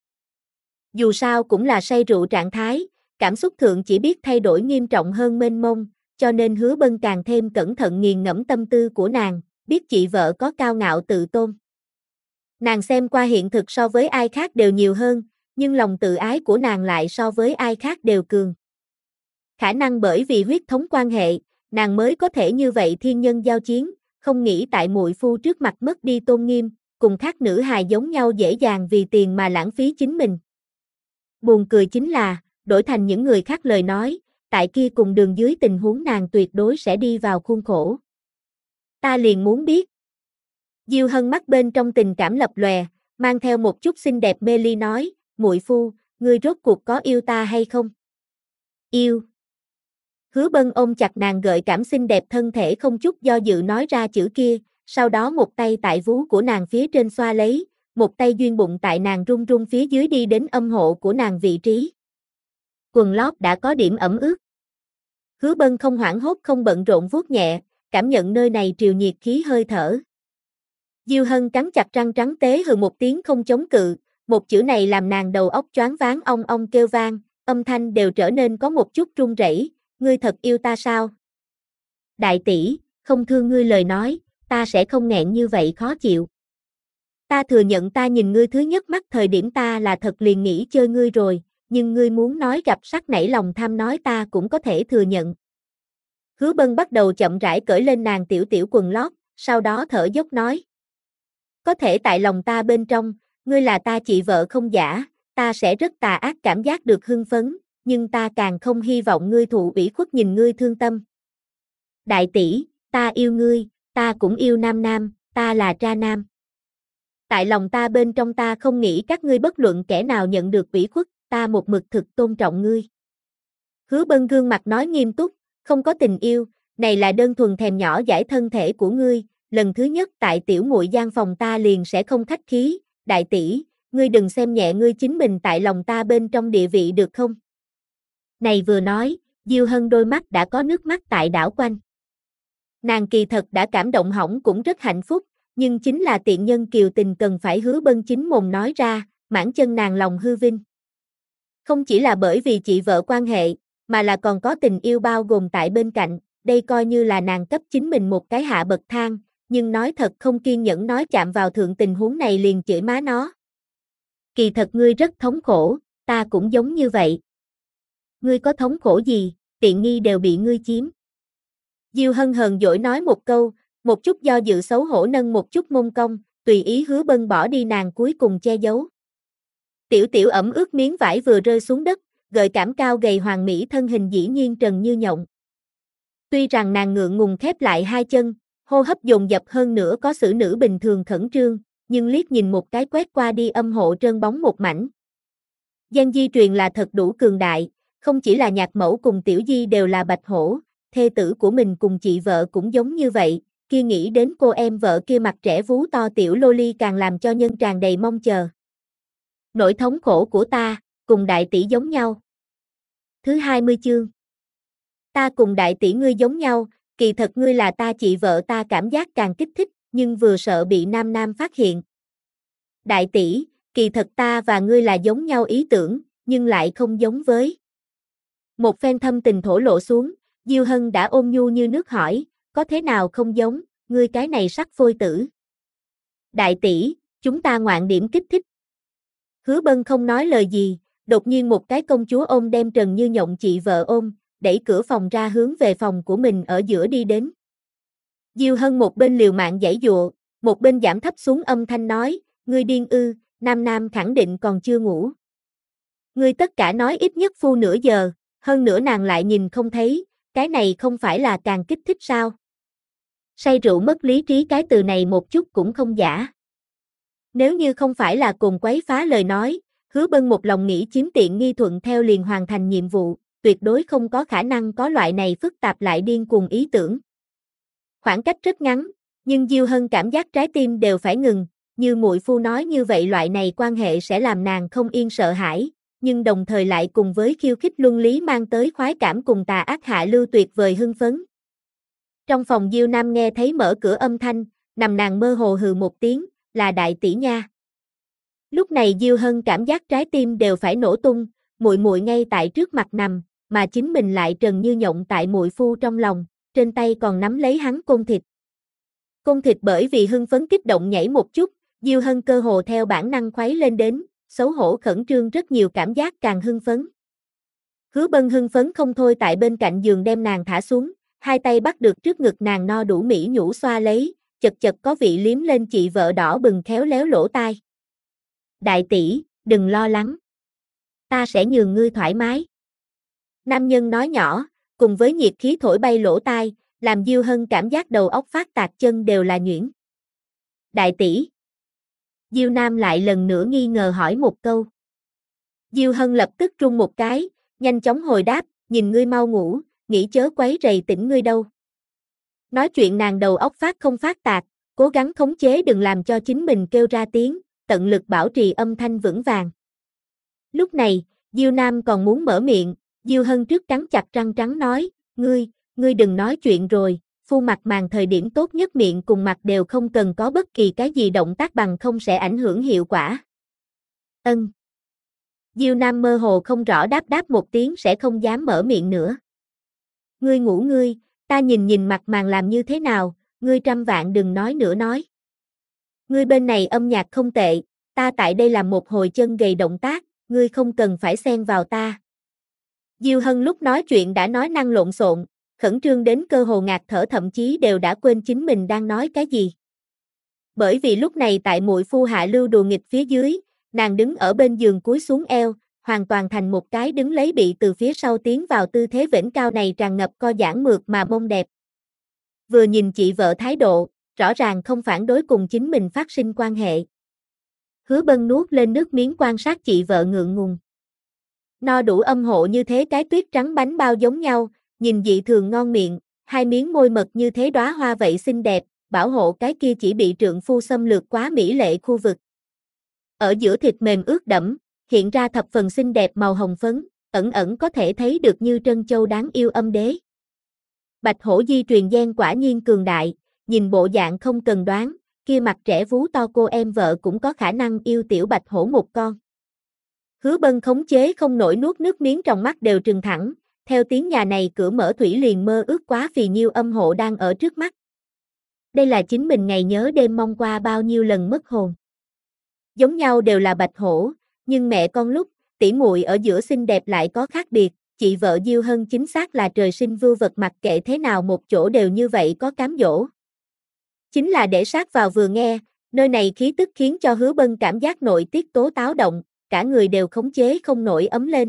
[SPEAKER 1] Dù sao cũng là say rượu trạng thái, cảm xúc thượng chỉ biết thay đổi nghiêm trọng hơn mênh mông, cho nên Hứa Bân càng thêm cẩn thận nghiền ngẫm tâm tư của nàng, biết chị vợ có cao ngạo tự tôn. Nàng xem qua hiện thực so với ai khác đều nhiều hơn, nhưng lòng tự ái của nàng lại so với ai khác đều cường. Khả năng bởi vì huyết thống quan hệ, nàng mới có thể như vậy thiên nhân giao chiến, không nghĩ tại muội phu trước mặt mất đi tôn nghiêm, cùng khác nữ hài giống nhau dễ dàng vì tiền mà lãng phí chính mình. Buồn cười chính là, đổi thành những người khác lời nói, tại kia cùng đường dưới tình huống nàng tuyệt đối sẽ đi vào khuôn khổ. Ta liền muốn biết. Diêu Hân mắt bên trong tình cảm lập lòe, mang theo một chút xinh đẹp mê ly nói, muội phu, ngươi rốt cuộc có yêu ta hay không? Yêu. Hứa Bân ôm chặt nàng gợi cảm xinh đẹp thân thể không chút do dự nói ra chữ kia, sau đó một tay tại vú của nàng phía trên xoa lấy, một tay duyên bụng tại nàng run run phía dưới đi đến âm hộ của nàng vị trí. Quần lót đã có điểm ẩm ướt. Hứa Bân không hoảng hốt không bận rộn vuốt nhẹ, cảm nhận nơi này triều nhiệt khí hơi thở. Diêu Hân cắn chặt răng trắng tế hừ một tiếng không chống cự, một chữ này làm nàng đầu óc choáng váng ong ong kêu vang, âm thanh đều trở nên có một chút run rẩy, ngươi thật yêu ta sao? Đại tỷ, không thương ngươi lời nói, ta sẽ không nghẹn như vậy khó chịu. Ta thừa nhận ta nhìn ngươi thứ nhất mắt thời điểm ta là thật liền nghĩ chơi ngươi rồi, nhưng ngươi muốn nói gặp sắc nảy lòng tham nói ta cũng có thể thừa nhận. Hứa Bân bắt đầu chậm rãi cởi lên nàng tiểu tiểu quần lót, sau đó thở dốc nói. Có thể tại lòng ta bên trong, ngươi là ta chị vợ không giả, ta sẽ rất tà ác cảm giác được hưng phấn, nhưng ta càng không hy vọng ngươi thụ ủy khuất nhìn ngươi thương tâm. Đại tỷ, ta yêu ngươi, ta cũng yêu nam nam, ta là tra nam. Tại lòng ta bên trong ta không nghĩ các ngươi bất luận kẻ nào nhận được ủy khuất, ta một mực thực tôn trọng ngươi. Hứa Bân gương mặt nói nghiêm túc, Không có tình yêu, này là đơn thuần thèm nhỏ dãi thân thể của ngươi, lần thứ nhất tại tiểu muội gian phòng ta liền sẽ không khách khí, đại tỷ, ngươi đừng xem nhẹ ngươi chính mình tại lòng ta bên trong địa vị được không? Này vừa nói, Diêu Hân đôi mắt đã có nước mắt tại đảo quanh. Nàng kỳ thật đã cảm động hỏng cũng rất hạnh phúc, nhưng chính là tiện nhân kiều tình cần phải Hứa Bân chính mồm nói ra, mãn chân nàng lòng hư vinh. Không chỉ là bởi vì chị vợ quan hệ, mà là còn có tình yêu bao gồm tại bên cạnh, đây coi như là nàng cấp chính mình một cái hạ bậc thang, nhưng nói thật không kiên nhẫn nói chạm vào thượng tình huống này liền chửi má nó. Kỳ thật ngươi rất thống khổ, ta cũng giống như vậy. Ngươi có thống khổ gì, tiện nghi đều bị ngươi chiếm. Diêu Hân hờn dỗi nói một câu, một chút do dự xấu hổ nâng một chút mông cong, tùy ý Hứa Bân bỏ đi nàng cuối cùng che giấu. Tiểu tiểu ẩm ướt miếng vải vừa rơi xuống đất, gợi cảm cao gầy hoàng mỹ thân hình dĩ nhiên trần như nhộng. Tuy rằng nàng ngượng ngùng khép lại hai chân, hô hấp dồn dập hơn nữa có xử nữ bình thường khẩn trương, nhưng liếc nhìn một cái quét qua đi âm hộ trơn bóng một mảnh. Gen di truyền là thật đủ cường đại, không chỉ là nhạc mẫu cùng tiểu di đều là bạch hổ, thê tử của mình cùng chị vợ cũng giống như vậy, kia nghĩ đến cô em vợ kia mặt trẻ vú to tiểu loli càng làm cho nhân tràn đầy mong chờ. Nỗi thống khổ của ta, cùng đại tỷ giống nhau. Thứ 20 chương. Ta cùng đại tỷ ngươi giống nhau, kỳ thật ngươi là ta chị vợ ta cảm giác càng kích thích, nhưng vừa sợ bị nam nam phát hiện. Đại tỷ, kỳ thật ta và ngươi là giống nhau ý tưởng, nhưng lại không giống với. Một phen thâm tình thổ lộ xuống, Diêu Hân đã ôn nhu như nước hỏi, có thế nào không giống, ngươi cái này sắc phôi tử. Đại tỷ, chúng ta ngoạn điểm kích thích. Hứa Bân không nói lời gì, đột nhiên một cái công chúa ôm đem trần như nhộng chị vợ ôm, đẩy cửa phòng ra hướng về phòng của mình ở giữa đi đến. Diêu Hân một bên liều mạng giãy giụa, một bên giảm thấp xuống âm thanh nói, ngươi điên ư, nam nam khẳng định còn chưa ngủ. Ngươi tất cả nói ít nhất phu nửa giờ, hơn nữa nàng lại nhìn không thấy, cái này không phải là càng kích thích sao? Say rượu mất lý trí cái từ này một chút cũng không giả. Nếu như không phải là cùng quấy phá lời nói, Hứa Bân một lòng nghĩ chiếm tiện nghi thuận theo liền hoàn thành nhiệm vụ, tuyệt đối không có khả năng có loại này phức tạp lại điên cuồng ý tưởng. Khoảng cách rất ngắn, nhưng Diêu Hân cảm giác trái tim đều phải ngừng, như muội phu nói như vậy loại này quan hệ sẽ làm nàng không yên sợ hãi, nhưng đồng thời lại cùng với khiêu khích luân lý mang tới khoái cảm cùng tà ác hạ lưu tuyệt vời hưng phấn. Trong phòng Diêu Nam nghe thấy mở cửa âm thanh, nằm nàng mơ hồ hừ một tiếng, là đại tỷ nha. Lúc này Diêu Hân cảm giác trái tim đều phải nổ tung, muội muội ngay tại trước mặt nằm, mà chính mình lại trần như nhộng tại muội phu trong lòng, trên tay còn nắm lấy hắn côn thịt. Côn thịt bởi vì hưng phấn kích động nhảy một chút, Diêu Hân cơ hồ theo bản năng khuấy lên đến, xấu hổ khẩn trương rất nhiều cảm giác càng hưng phấn. Hứa Bân hưng phấn không thôi tại bên cạnh giường đem nàng thả xuống, hai tay bắt được trước ngực nàng no đủ mỹ nhũ xoa lấy, chật chật có vị liếm lên chị vợ đỏ bừng khéo léo lỗ tai. Đại tỷ, đừng lo lắng. Ta sẽ nhường ngươi thoải mái. Nam nhân nói nhỏ, cùng với nhiệt khí thổi bay lỗ tai, làm Diêu Hân cảm giác đầu óc phát tạc chân đều là nhuyễn. Đại tỷ. Diêu Nam lại lần nữa nghi ngờ hỏi một câu. Diêu Hân lập tức run một cái, nhanh chóng hồi đáp, nhìn ngươi mau ngủ, nghĩ chớ quấy rầy tỉnh ngươi đâu. Nói chuyện nàng đầu óc phát không phát tạc, cố gắng khống chế đừng làm cho chính mình kêu ra tiếng, tận lực bảo trì âm thanh vững vàng. Lúc này, Diêu Nam còn muốn mở miệng, Diêu Hân trước cắn chặt răng trắng nói, ngươi đừng nói chuyện rồi, phu mặt màng thời điểm tốt nhất miệng cùng mặt đều không cần có bất kỳ cái gì động tác bằng không sẽ ảnh hưởng hiệu quả. Ân. Diêu Nam mơ hồ không rõ đáp một tiếng sẽ không dám mở miệng nữa. Ngươi ngủ ngươi, ta nhìn mặt màng làm như thế nào, ngươi trăm vạn đừng nói nữa nói. Ngươi bên này âm nhạc không tệ, ta tại đây làm một hồi chân gầy động tác, ngươi không cần phải xen vào ta. Diêu Hân lúc nói chuyện đã nói năng lộn xộn, khẩn trương đến cơ hồ ngạt thở thậm chí đều đã quên chính mình đang nói cái gì. Bởi vì lúc này tại muội phu hạ lưu đùa nghịch phía dưới, nàng đứng ở bên giường cúi xuống eo, hoàn toàn thành một cái đứng lấy bị từ phía sau tiến vào tư thế vểnh cao này tràn ngập co giãn mượt mà mông đẹp. Vừa nhìn chị vợ thái độ, rõ ràng không phản đối cùng chính mình phát sinh quan hệ. Hứa Bân nuốt lên nước miếng quan sát chị vợ ngượng ngùng. No đủ âm hộ như thế cái tuyết trắng bánh bao giống nhau, nhìn dị thường ngon miệng, hai miếng môi mật như thế đóa hoa vậy xinh đẹp, bảo hộ cái kia chỉ bị trượng phu xâm lược quá mỹ lệ khu vực. Ở giữa thịt mềm ướt đẫm, hiện ra thập phần xinh đẹp màu hồng phấn, ẩn ẩn có thể thấy được như trân châu đáng yêu âm đế. Bạch hổ di truyền gen quả nhiên cường đại, nhìn bộ dạng không cần đoán, kia mặt trẻ vú to cô em vợ cũng có khả năng yêu tiểu bạch hổ một con. Hứa Bân khống chế không nổi nuốt nước miếng trong mắt đều trừng thẳng, theo tiếng nhà này cửa mở thủy liền mơ ước quá phì nhiêu âm hộ đang ở trước mắt. Đây là chính mình ngày nhớ đêm mong qua bao nhiêu lần mất hồn. Giống nhau đều là bạch hổ, nhưng mẹ con lúc, tỷ muội ở giữa xinh đẹp lại có khác biệt, chị vợ Diêu Hân chính xác là trời sinh vưu vật mặc kệ thế nào một chỗ đều như vậy có cám dỗ. Chính là để sát vào vừa nghe, nơi này khí tức khiến cho Hứa Bân cảm giác nội tiết tố táo động, cả người đều khống chế không nổi ấm lên.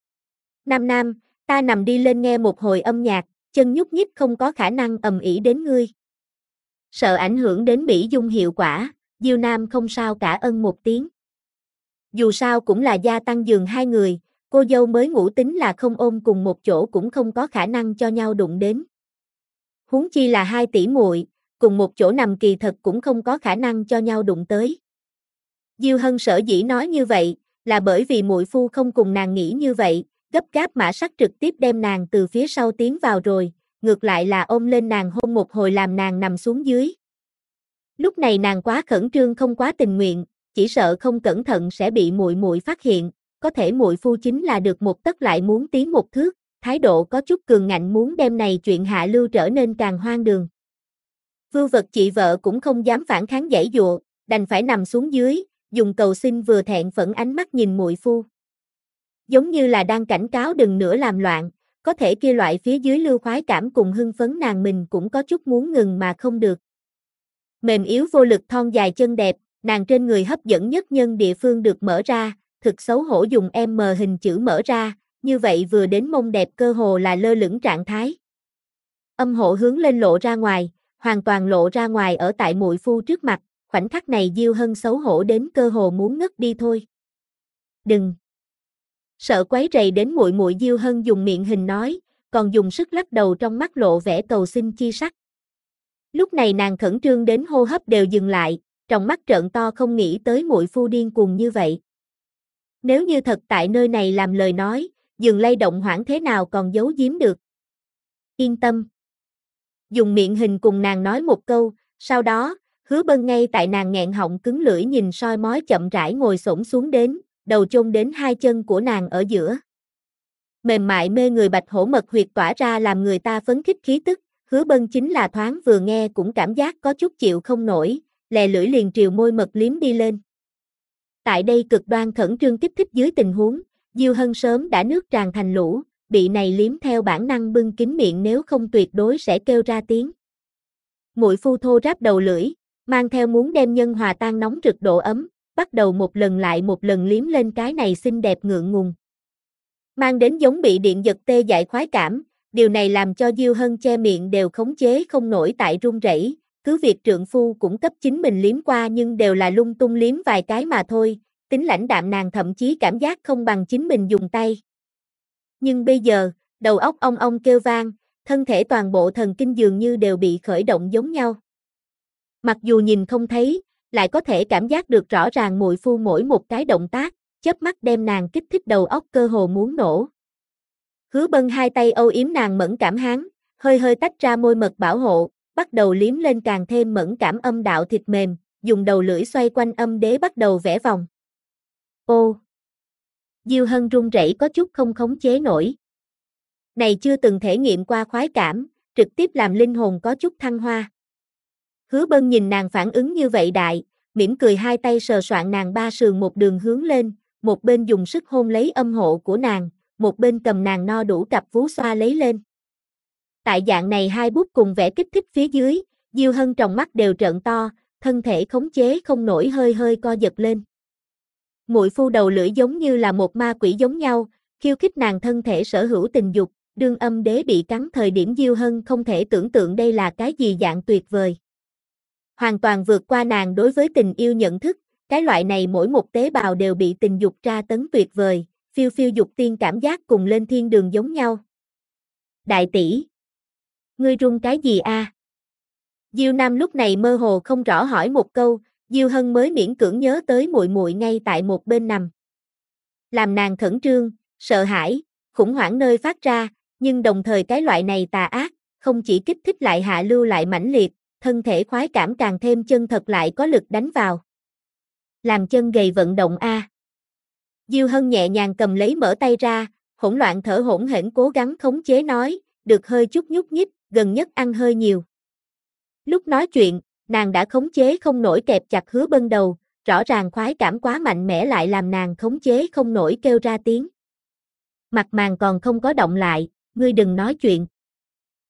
[SPEAKER 1] Nam, ta nằm đi lên nghe một hồi âm nhạc, chân nhúc nhích không có khả năng ầm ĩ đến ngươi. Sợ ảnh hưởng đến mỹ dung hiệu quả, Diêu Nam không sao cả ân một tiếng. Dù sao cũng là gia tăng giường hai người, cô dâu mới ngủ tính là không ôm cùng một chỗ cũng không có khả năng cho nhau đụng đến. Huống chi là hai tỷ muội, cùng một chỗ nằm kỳ thật cũng không có khả năng cho nhau đụng tới. Diêu Hân sở dĩ nói như vậy, là bởi vì muội phu không cùng nàng nghĩ như vậy, gấp gáp mã sắc trực tiếp đem nàng từ phía sau tiến vào rồi, ngược lại là ôm lên nàng hôn một hồi làm nàng nằm xuống dưới. Lúc này nàng quá khẩn trương không quá tình nguyện, chỉ sợ không cẩn thận sẽ bị muội muội phát hiện, có thể muội phu chính là được một tấc lại muốn tiến một thước, thái độ có chút cường ngạnh muốn đem này chuyện hạ lưu trở nên càng hoang đường. Vưu vật chị vợ cũng không dám phản kháng giãy giụa, đành phải nằm xuống dưới, dùng cầu xin vừa thẹn phẫn ánh mắt nhìn muội phu. Giống như là đang cảnh cáo đừng nữa làm loạn, có thể kia loại phía dưới lưu khoái cảm cùng hưng phấn nàng mình cũng có chút muốn ngừng mà không được. Mềm yếu vô lực thon dài chân đẹp, nàng trên người hấp dẫn nhất nhân địa phương được mở ra, thực xấu hổ dùng M hình chữ mở ra, như vậy vừa đến mông đẹp cơ hồ là lơ lửng trạng thái. Âm hộ hướng lên lộ ra ngoài, hoàn toàn lộ ra ngoài ở tại muội phu trước mặt, khoảnh khắc này Diêu Hân xấu hổ đến cơ hồ muốn ngất đi thôi. Đừng! Sợ quấy rầy đến muội muội Diêu Hân dùng miệng hình nói, còn dùng sức lắc đầu trong mắt lộ vẻ cầu xin chi sắc. Lúc này nàng khẩn trương đến hô hấp đều dừng lại, trong mắt trợn to không nghĩ tới muội phu điên cuồng như vậy. Nếu như thật tại nơi này làm lời nói, dừng lay động hoảng thế nào còn giấu giếm được. Yên tâm. Dùng miệng hình cùng nàng nói một câu, sau đó, Hứa Bân ngay tại nàng nghẹn họng cứng lưỡi nhìn soi mói chậm rãi ngồi xổm xuống đến, đầu chôn đến hai chân của nàng ở giữa. Mềm mại mê người bạch hổ mật huyệt tỏa ra làm người ta phấn khích khí tức, Hứa Bân chính là thoáng vừa nghe cũng cảm giác có chút chịu không nổi, lè lưỡi liền triều môi mật liếm đi lên. Tại đây cực đoan khẩn trương kích thích dưới tình huống, Diêu Hân sớm đã nước tràn thành lũ, bị này liếm theo bản năng bưng kín miệng nếu không tuyệt đối sẽ kêu ra tiếng. Muội phu thô ráp đầu lưỡi, mang theo muốn đem nhân hòa tan nóng rực độ ấm, bắt đầu một lần lại một lần liếm lên cái này xinh đẹp ngượng ngùng. Mang đến giống bị điện giật tê dại khoái cảm, điều này làm cho Diêu Hân che miệng đều khống chế không nổi tại run rẩy, cứ việc trượng phu cũng cấp chính mình liếm qua nhưng đều là lung tung liếm vài cái mà thôi, tính lãnh đạm nàng thậm chí cảm giác không bằng chính mình dùng tay. Nhưng bây giờ, đầu óc ong ong kêu vang, thân thể toàn bộ thần kinh dường như đều bị khởi động giống nhau. Mặc dù nhìn không thấy, lại có thể cảm giác được rõ ràng muội phu mỗi một cái động tác, chớp mắt đem nàng kích thích đầu óc cơ hồ muốn nổ. Hứa Bân hai tay âu yếm nàng mẫn cảm háng, hơi hơi tách ra môi mật bảo hộ, bắt đầu liếm lên càng thêm mẫn cảm âm đạo thịt mềm, dùng đầu lưỡi xoay quanh âm đế bắt đầu vẽ vòng. Ô! Diêu Hân run rẩy có chút không khống chế nổi. Này chưa từng thể nghiệm qua khoái cảm, trực tiếp làm linh hồn có chút thăng hoa. Hứa Bân nhìn nàng phản ứng như vậy đại, mỉm cười hai tay sờ soạn nàng ba sườn một đường hướng lên, một bên dùng sức hôn lấy âm hộ của nàng, một bên cầm nàng no đủ cặp vú xoa lấy lên. Tại dạng này hai bút cùng vẽ kích thích phía dưới, Diêu Hân trong mắt đều trợn to, thân thể khống chế không nổi hơi hơi co giật lên. Muội phu đầu lưỡi giống như là một ma quỷ giống nhau, khiêu khích nàng thân thể sở hữu tình dục, đương âm đế bị cắn thời điểm Diêu Hân không thể tưởng tượng đây là cái gì dạng tuyệt vời. Hoàn toàn vượt qua nàng đối với tình yêu nhận thức, cái loại này mỗi một tế bào đều bị tình dục tra tấn tuyệt vời, phiêu phiêu dục tiên cảm giác cùng lên thiên đường giống nhau. Đại tỷ, ngươi run cái gì a? Diêu Nam lúc này mơ hồ không rõ hỏi một câu, Diêu Hân mới miễn cưỡng nhớ tới muội muội ngay tại một bên nằm. Làm nàng khẩn trương, sợ hãi, khủng hoảng nơi phát ra, nhưng đồng thời cái loại này tà ác, không chỉ kích thích lại hạ lưu lại mãnh liệt, thân thể khoái cảm càng thêm chân thật lại có lực đánh vào. Làm chân gầy vận động a. Diêu Hân nhẹ nhàng cầm lấy mở tay ra, hỗn loạn thở hổn hển cố gắng khống chế nói, được hơi chút nhúc nhích, gần nhất ăn hơi nhiều. Lúc nói chuyện, nàng đã khống chế không nổi kẹp chặt Hứa Bân đầu, rõ ràng khoái cảm quá mạnh mẽ lại làm nàng khống chế không nổi kêu ra tiếng. Mặt màng còn không có động lại, ngươi đừng nói chuyện.